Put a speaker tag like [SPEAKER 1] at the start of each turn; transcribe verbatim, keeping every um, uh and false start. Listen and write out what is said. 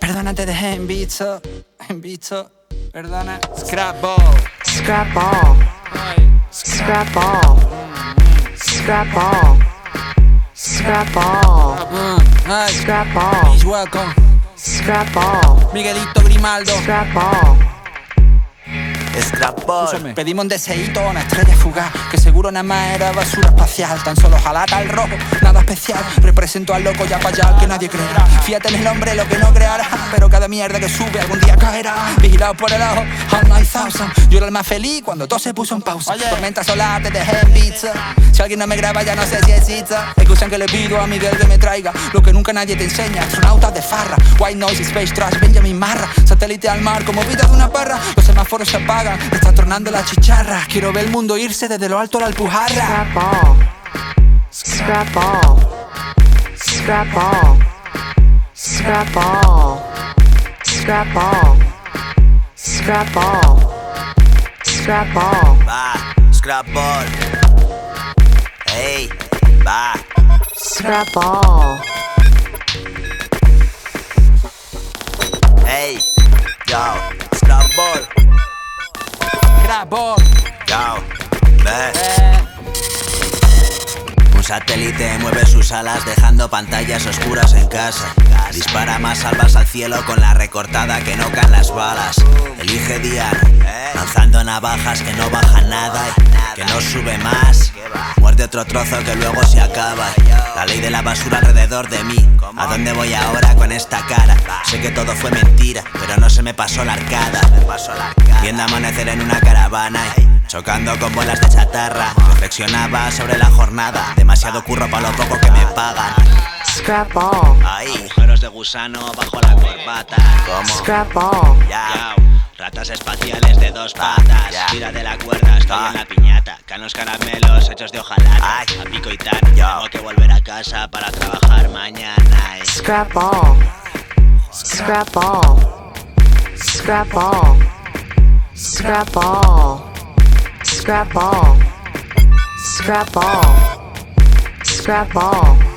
[SPEAKER 1] Perdona, te dejé en bicho, en bicho, perdona. Scrap ball.
[SPEAKER 2] Scrap ball. Scrap ball. Scrap ball. Scrap ball. Scrap ball.
[SPEAKER 1] Please welcome.
[SPEAKER 2] Scrap ball.
[SPEAKER 1] Miguelito Grimaldo.
[SPEAKER 2] Scrap ball.
[SPEAKER 3] Scrap ball.
[SPEAKER 1] Pedimos un deseito, una estrella fugaz, que seguro nada más era basura espacial. Tan solo jalata al rojo, nada especial. Represento al loco ya para allá que nadie creerá. Fíjate en el hombre lo que no creará, pero cada mierda que sube algún día caerá. Vigilado por el ojo, all nine thousand. Yo era el más feliz cuando todo se puso en pausa. Tormenta solar, te dejé en pizza. Si alguien no me graba ya no sé si existe. Excusan que le pido a Miguel que me traiga lo que nunca nadie te enseña. Astronautas de farra, white noise, space trash, Benjamin Marra. Satélite al mar como vida de una parra. Los semáforos se apagan, está tornando la chicharra. Quiero ver el mundo irse desde lo alto a la Alpujarra.
[SPEAKER 2] Scrap ball. Scrap ball. Scrap ball. Scrap ball. Scrap ball. Scrap ball.
[SPEAKER 3] Va, scrap ball. Hey, va.
[SPEAKER 2] Scrap ball.
[SPEAKER 3] Hey, yo, scrap ball.
[SPEAKER 1] Scrap ball.
[SPEAKER 3] Yo, ve. Un satélite mueve sus alas dejando pantallas oscuras en casa. Dispara más salvas al cielo con la recortada que no caen las balas. Elige Diana, lanzando navajas que no bajan nada y que no sube más. Muerde otro trozo que luego se acaba. La ley de la basura alrededor de mí. ¿A dónde voy ahora con esta cara? Sé que todo fue mentira, pero no se me pasó la arcada. Viendo amanecer en una caravana y chocando con bolas de chatarra. Reflexionaba sobre la jornada. Demasiado curro para lo poco que me pagan.
[SPEAKER 2] Scrap ball.
[SPEAKER 3] Ahí, agujeros de gusano bajo la corbata. ¿Cómo?
[SPEAKER 2] Scrap ball.
[SPEAKER 3] Ya.
[SPEAKER 4] Ratas espaciales de dos patas.
[SPEAKER 3] Ya.
[SPEAKER 4] Tira de la cuerda, estoy
[SPEAKER 3] Ah.
[SPEAKER 4] en la piñata. Canos caramelos hechos de hojalata.
[SPEAKER 3] Ay.
[SPEAKER 4] A pico y tan.
[SPEAKER 3] Yo.
[SPEAKER 4] Tengo que volver a casa para trabajar mañana. eh.
[SPEAKER 2] Scrap ball. Scrap ball. Scrap ball. Scrap ball. Scrap ball. Scrap ball. Scrap ball.